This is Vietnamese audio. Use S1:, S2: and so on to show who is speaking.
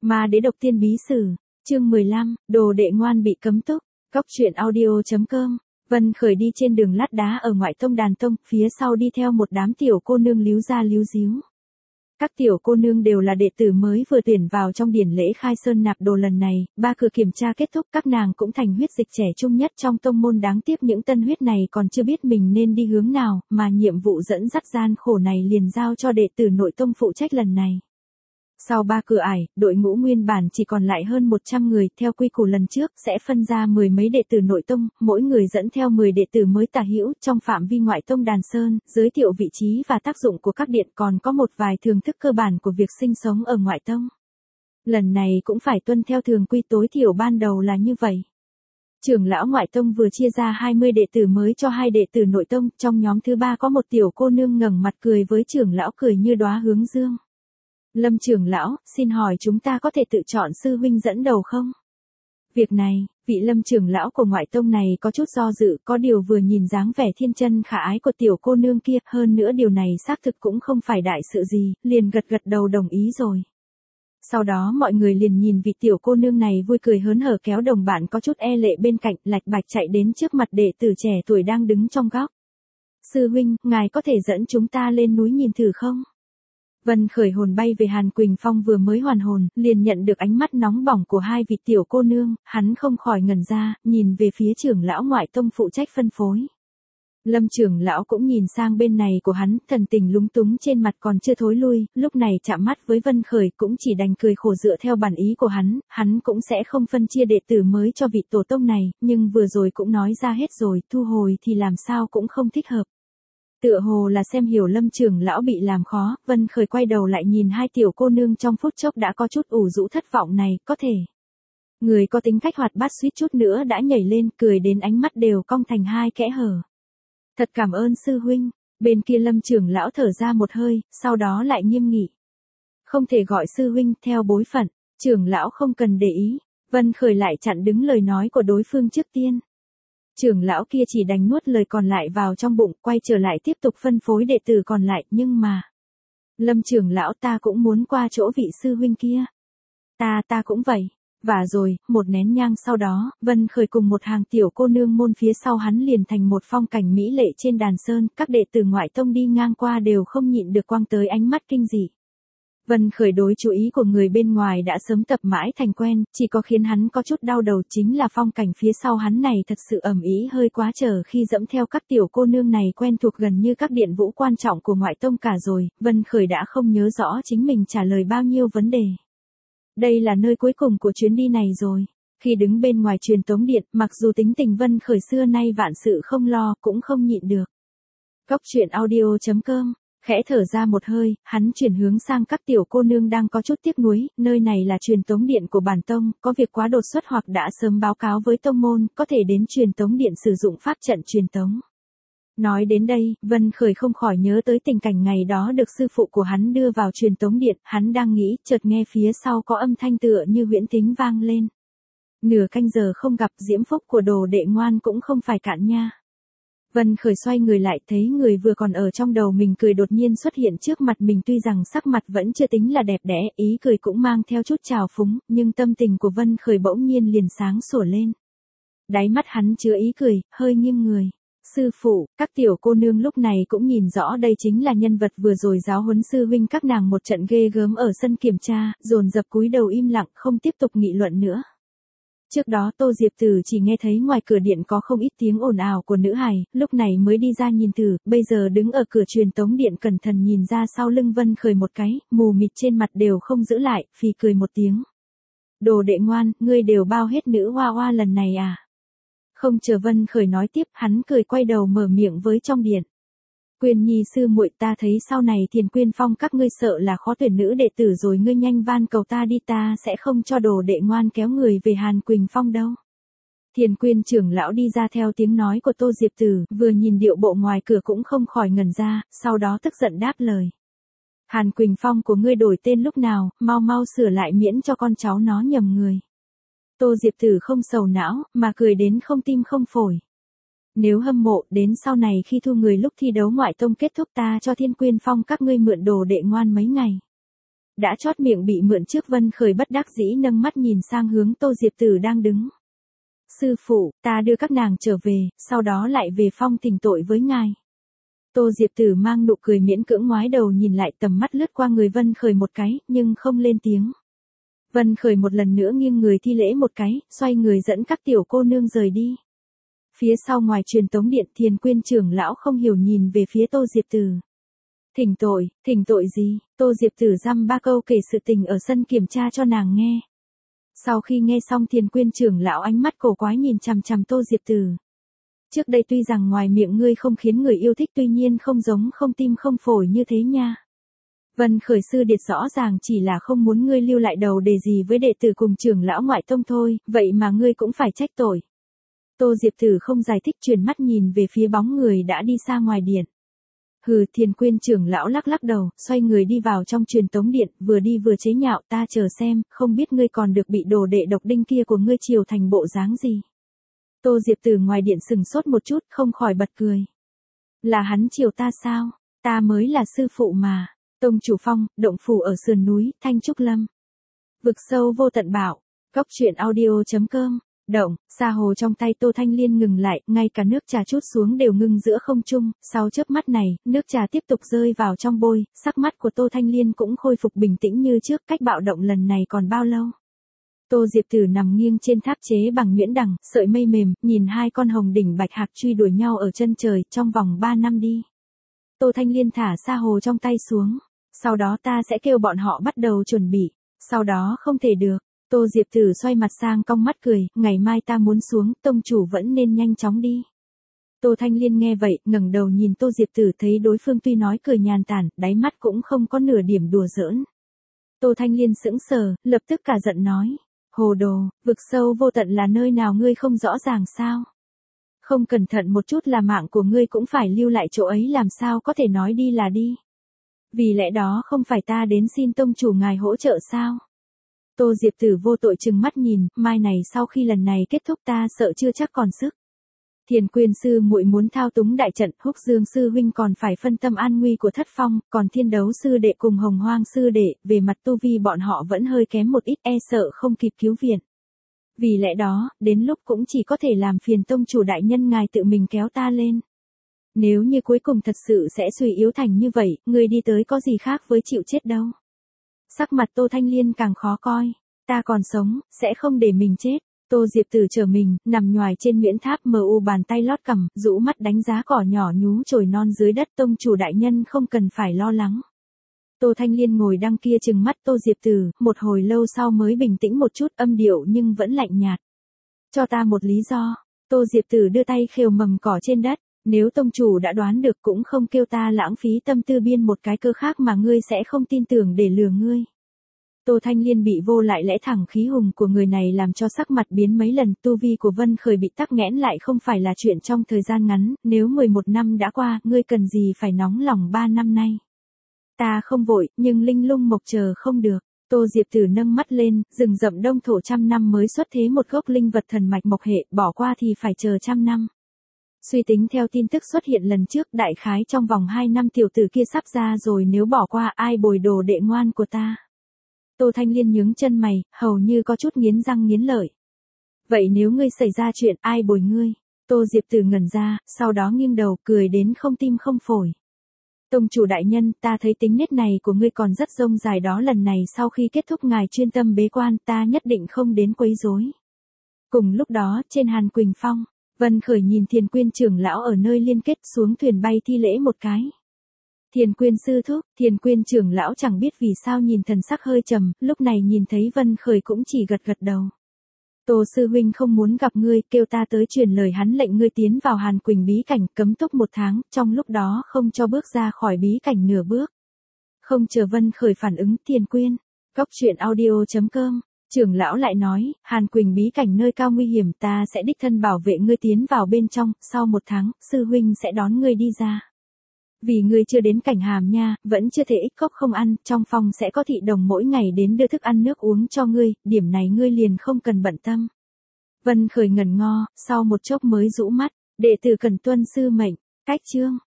S1: Ma Đế Độc Tiên Bí Sử, chương 15, đồ đệ ngoan bị cấm túc, Cóc Truyện Audio.com. Vân Khởi đi trên đường lát đá ở ngoại tông đàn tông, phía sau đi theo một đám tiểu cô nương líu ra líu díu. Các tiểu cô nương đều là đệ tử mới vừa tuyển vào trong điển lễ khai sơn nạp đồ lần này, ba cửa kiểm tra kết thúc các nàng cũng thành huyết dịch trẻ trung nhất trong tông môn, đáng tiếc những tân huyết này còn chưa biết mình nên đi hướng nào, mà nhiệm vụ dẫn dắt gian khổ này liền giao cho đệ tử nội tông phụ trách lần này. Sau ba cửa ải, đội ngũ nguyên bản chỉ còn lại hơn 100 người, theo quy củ lần trước sẽ phân ra 10 mấy đệ tử nội tông, mỗi người dẫn theo 10 đệ tử mới tả hữu trong phạm vi ngoại tông đàn sơn, giới thiệu vị trí và tác dụng của các điện, còn có một vài thường thức cơ bản của việc sinh sống ở ngoại tông. Lần này cũng phải tuân theo thường quy, tối thiểu ban đầu là như vậy. Trưởng lão ngoại tông vừa chia ra 20 đệ tử mới cho 2 đệ tử nội tông, trong nhóm thứ ba có một tiểu cô nương ngẩng mặt cười với trưởng lão, cười như đóa hướng dương. Lâm trưởng lão, xin hỏi chúng ta có thể tự chọn sư huynh dẫn đầu không? Việc này, vị Lâm trưởng lão của ngoại tông này có chút do dự, có điều vừa nhìn dáng vẻ thiên chân khả ái của tiểu cô nương kia, hơn nữa điều này xác thực cũng không phải đại sự gì, liền gật gật đầu đồng ý rồi. Sau đó mọi người liền nhìn vị tiểu cô nương này vui cười hớn hở kéo đồng bạn có chút e lệ bên cạnh, lạch bạch chạy đến trước mặt đệ tử trẻ tuổi đang đứng trong góc. Sư huynh, ngài có thể dẫn chúng ta lên núi nhìn thử không? Vân Khởi hồn bay về Hàn Quỳnh Phong vừa mới hoàn hồn, liền nhận được ánh mắt nóng bỏng của hai vị tiểu cô nương, hắn không khỏi ngẩn ra, nhìn về phía trưởng lão ngoại tông phụ trách phân phối. Lâm trưởng lão cũng nhìn sang bên này của hắn, thần tình lúng túng trên mặt còn chưa thối lui, lúc này chạm mắt với Vân Khởi cũng chỉ đành cười khổ dựa theo bản ý của hắn cũng sẽ không phân chia đệ tử mới cho vị tổ tông này, nhưng vừa rồi cũng nói ra hết rồi, thu hồi thì làm sao cũng không thích hợp. Tựa hồ là xem hiểu Lâm trưởng lão bị làm khó, Vân Khởi quay đầu lại nhìn hai tiểu cô nương trong phút chốc đã có chút ủ rũ thất vọng này, có thể. Người có tính cách hoạt bát suýt chút nữa đã nhảy lên, cười đến ánh mắt đều cong thành hai kẽ hở. Thật cảm ơn sư huynh, bên kia Lâm trưởng lão thở ra một hơi, sau đó lại nghiêm nghị. Không thể gọi sư huynh theo bối phận, trưởng lão không cần để ý, Vân Khởi lại chặn đứng lời nói của đối phương trước tiên. Trưởng lão kia chỉ đành nuốt lời còn lại vào trong bụng, quay trở lại tiếp tục phân phối đệ tử còn lại, nhưng mà. Lâm trưởng lão, ta cũng muốn qua chỗ vị sư huynh kia. Ta cũng vậy. Và rồi, một nén nhang sau đó, Vân Khởi cùng một hàng tiểu cô nương môn phía sau hắn liền thành một phong cảnh mỹ lệ trên đàn sơn, các đệ tử ngoại tông đi ngang qua đều không nhịn được quăng tới ánh mắt kinh dị. Vân Khởi đối chú ý của người bên ngoài đã sớm tập mãi thành quen, chỉ có khiến hắn có chút đau đầu chính là phong cảnh phía sau hắn này thật sự ầm ĩ hơi quá trở khi dẫm theo các tiểu cô nương này quen thuộc gần như các điện vũ quan trọng của ngoại tông cả rồi, Vân Khởi đã không nhớ rõ chính mình trả lời bao nhiêu vấn đề. Đây là nơi cuối cùng của chuyến đi này rồi. Khi đứng bên ngoài truyền tống điện, mặc dù tính tình Vân Khởi xưa nay vạn sự không lo, cũng không nhịn được. Cóc Truyện Audio.com. Khẽ thở ra một hơi, hắn chuyển hướng sang các tiểu cô nương đang có chút tiếc nuối, nơi này là truyền tống điện của bản tông, có việc quá đột xuất hoặc đã sớm báo cáo với tông môn, có thể đến truyền tống điện sử dụng pháp trận truyền tống. Nói đến đây, Vân Khởi không khỏi nhớ tới tình cảnh ngày đó được sư phụ của hắn đưa vào truyền tống điện, hắn đang nghĩ, chợt nghe phía sau có âm thanh tựa như huyễn thính vang lên. Nửa canh giờ không gặp, diễm phúc của đồ đệ ngoan cũng không phải cạn nha. Vân Khởi xoay người lại thấy người vừa còn ở trong đầu mình cười đột nhiên xuất hiện trước mặt mình, tuy rằng sắc mặt vẫn chưa tính là đẹp đẽ, ý cười cũng mang theo chút trào phúng, nhưng tâm tình của Vân Khởi bỗng nhiên liền sáng sủa lên. Đáy mắt hắn chứa ý cười, hơi nghiêng người. Sư phụ, các tiểu cô nương lúc này cũng nhìn rõ đây chính là nhân vật vừa rồi giáo huấn sư huynh các nàng một trận ghê gớm ở sân kiểm tra, dồn dập cúi đầu im lặng không tiếp tục nghị luận nữa. Trước đó Tô Diệp Tử chỉ nghe thấy ngoài cửa điện có không ít tiếng ồn ào của nữ hài, lúc này mới đi ra nhìn thử, bây giờ đứng ở cửa truyền tống điện cẩn thận nhìn ra sau lưng Vân Khởi một cái, mù mịt trên mặt đều không giữ lại, phì cười một tiếng. Đồ đệ ngoan, ngươi đều bao hết nữ hoa hoa lần này à? Không chờ Vân Khởi nói tiếp, hắn cười quay đầu mở miệng với trong điện. Quyên Nhi sư muội, ta thấy sau này Thiền Quyên Phong các ngươi sợ là khó tuyển nữ đệ tử rồi, ngươi nhanh van cầu ta đi, ta sẽ không cho đồ đệ ngoan kéo người về Hàn Quỳnh Phong đâu. Thiền Quyên trưởng lão đi ra theo tiếng nói của Tô Diệp Tử, vừa nhìn điệu bộ ngoài cửa cũng không khỏi ngẩn ra, sau đó tức giận đáp lời. Hàn Quỳnh Phong của ngươi đổi tên lúc nào, mau mau sửa lại miễn cho con cháu nó nhầm người. Tô Diệp Tử không sầu não, mà cười đến không tim không phổi. Nếu hâm mộ, đến sau này khi thu người lúc thi đấu ngoại tông kết thúc ta cho Thiên Quyên Phong các ngươi mượn đồ đệ ngoan mấy ngày. Đã chót miệng bị mượn trước Vân Khởi bất đắc dĩ nâng mắt nhìn sang hướng Tô Diệp Tử đang đứng. Sư phụ, ta đưa các nàng trở về, sau đó lại về phong thỉnh tội với ngài. Tô Diệp Tử mang nụ cười miễn cưỡng ngoái đầu nhìn lại, tầm mắt lướt qua người Vân Khởi một cái, nhưng không lên tiếng. Vân Khởi một lần nữa nghiêng người thi lễ một cái, xoay người dẫn các tiểu cô nương rời đi. Phía sau ngoài truyền tống điện, Thiền Quyên trưởng lão không hiểu nhìn về phía Tô Diệp Tử. Thỉnh tội gì? Tô Diệp Tử dăm ba câu kể sự tình ở sân kiểm tra cho nàng nghe. Sau khi nghe xong, Thiền Quyên trưởng lão ánh mắt cổ quái nhìn chằm chằm Tô Diệp Tử. Trước đây tuy rằng ngoài miệng ngươi không khiến người yêu thích, tuy nhiên không giống không tim không phổi như thế nha. Vân Khởi sư điệt rõ ràng chỉ là không muốn ngươi lưu lại đầu đề gì với đệ tử cùng trưởng lão ngoại tông thôi, vậy mà ngươi cũng phải trách tội. Tô Diệp Tử không giải thích, chuyển mắt nhìn về phía bóng người đã đi xa ngoài điện. Hừ, Thiền Quyên trưởng lão lắc lắc đầu, xoay người đi vào trong truyền tống điện, vừa đi vừa chế nhạo, ta chờ xem, không biết ngươi còn được bị đồ đệ độc đinh kia của ngươi chiều thành bộ dáng gì. Tô Diệp Tử ngoài điện sừng sốt một chút, không khỏi bật cười. Là hắn chiều ta sao? Ta mới là sư phụ mà. Tông chủ phong, động phủ ở sườn núi, Thanh Trúc Lâm. Vực sâu vô tận bảo. Góc truyện audio.com. Động, sa hồ trong tay Tô Thanh Liên ngừng lại, ngay cả nước trà trút xuống đều ngưng giữa không trung, sau chớp mắt này, nước trà tiếp tục rơi vào trong bôi, sắc mắt của Tô Thanh Liên cũng khôi phục bình tĩnh như trước, cách bạo động lần này còn bao lâu. Tô Diệp Tử nằm nghiêng trên tháp chế bằng nhuyễn đằng, sợi mây mềm, nhìn hai con hồng đỉnh bạch hạc truy đuổi nhau ở chân trời, trong vòng 3 năm đi. Tô Thanh Liên thả sa hồ trong tay xuống, sau đó ta sẽ kêu bọn họ bắt đầu chuẩn bị, sau đó không thể được. Tô Diệp Tử xoay mặt sang cong mắt cười, ngày mai ta muốn xuống, tông chủ vẫn nên nhanh chóng đi. Tô Thanh Liên nghe vậy, ngẩng đầu nhìn Tô Diệp Tử, thấy đối phương tuy nói cười nhàn tản, đáy mắt cũng không có nửa điểm đùa giỡn. Tô Thanh Liên sững sờ, lập tức cả giận nói, hồ đồ, vực sâu vô tận là nơi nào ngươi không rõ ràng sao? Không cẩn thận một chút là mạng của ngươi cũng phải lưu lại chỗ ấy, làm sao có thể nói đi là đi. Vì lẽ đó không phải ta đến xin tông chủ ngài hỗ trợ sao? Tô Diệp Tử vô tội trừng mắt nhìn, mai này sau khi lần này kết thúc ta sợ chưa chắc còn sức. Thiền Quyên sư muội muốn thao túng đại trận, Húc Dương sư huynh còn phải phân tâm an nguy của Thất Phong, còn Thiên Đấu sư đệ cùng Hồng Hoang sư đệ, về mặt tu vi bọn họ vẫn hơi kém một ít, e sợ không kịp cứu viện. Vì lẽ đó, đến lúc cũng chỉ có thể làm phiền tông chủ đại nhân ngài tự mình kéo ta lên. Nếu như cuối cùng thật sự sẽ suy yếu thành như vậy, người đi tới có gì khác với chịu chết đâu. Sắc mặt Tô Thanh Liên càng khó coi, ta còn sống, sẽ không để mình chết. Tô Diệp Tử trở mình, nằm nhoài trên nhuyễn tháp, mu bàn tay lót cằm, rũ mắt đánh giá cỏ nhỏ nhú chồi non dưới đất, tông chủ đại nhân không cần phải lo lắng. Tô Thanh Liên ngồi đằng kia trừng mắt Tô Diệp Tử, một hồi lâu sau mới bình tĩnh một chút, âm điệu nhưng vẫn lạnh nhạt. Cho ta một lý do. Tô Diệp Tử đưa tay khều mầm cỏ trên đất, nếu tông chủ đã đoán được cũng không kêu ta lãng phí tâm tư biên một cái cơ khác mà ngươi sẽ không tin tưởng để lừa ngươi. Tô Thanh Liên bị vô lại lẽ thẳng khí hùng của người này làm cho sắc mặt biến mấy lần, tu vi của Vân Khởi bị tắc nghẽn lại không phải là chuyện trong thời gian ngắn, nếu 11 năm đã qua, ngươi cần gì phải nóng lòng 3 năm nay. Ta không vội, nhưng linh lung mộc chờ không được. Tô Diệp Tử nâng mắt lên, rừng rậm đông thổ 100 năm mới xuất thế một gốc linh vật thần mạch mộc hệ, bỏ qua thì phải chờ 100 năm. Suy tính theo tin tức xuất hiện lần trước, đại khái trong vòng 2 năm tiểu tử kia sắp ra rồi, nếu bỏ qua ai bồi đồ đệ ngoan của ta. Tô Thanh Liên nhướng chân mày, hầu như có chút nghiến răng nghiến lợi. Vậy nếu ngươi xảy ra chuyện, ai bồi ngươi? Tô Diệp Tử ngẩn ra, sau đó nghiêng đầu, cười đến không tim không phổi. Tông chủ đại nhân, ta thấy tính nết này của ngươi còn rất rông dài đó, lần này sau khi kết thúc ngài chuyên tâm bế quan, ta nhất định không đến quấy rối. Cùng lúc đó, trên Hàn Quỳnh Phong, Vân Khởi nhìn Thiền Quyên trưởng lão ở nơi liên kết, xuống thuyền bay thi lễ một cái. Thiền Quyên sư thúc, Thiền Quyên trưởng lão chẳng biết vì sao nhìn thần sắc hơi trầm, lúc này nhìn thấy Vân Khởi cũng chỉ gật gật đầu. Tô sư huynh không muốn gặp ngươi, kêu ta tới truyền lời hắn, lệnh ngươi tiến vào Hàn Quỳnh bí cảnh, cấm túc 1 tháng, trong lúc đó không cho bước ra khỏi bí cảnh nửa bước. Không chờ Vân Khởi phản ứng, Thiền Quyên, góc truyện audio.com, trưởng lão lại nói, Hàn Quỳnh bí cảnh nơi cao nguy hiểm, ta sẽ đích thân bảo vệ ngươi tiến vào bên trong, sau 1 tháng, sư huynh sẽ đón ngươi đi ra. Vì ngươi chưa đến cảnh Hàm Nha, vẫn chưa thể ích cốc không ăn, trong phòng sẽ có thị đồng mỗi ngày đến đưa thức ăn nước uống cho ngươi, điểm này ngươi liền không cần bận tâm. Vân Khởi ngẩn ngo, sau một chốc mới rũ mắt, đệ tử cần tuân sư mệnh, cách chương.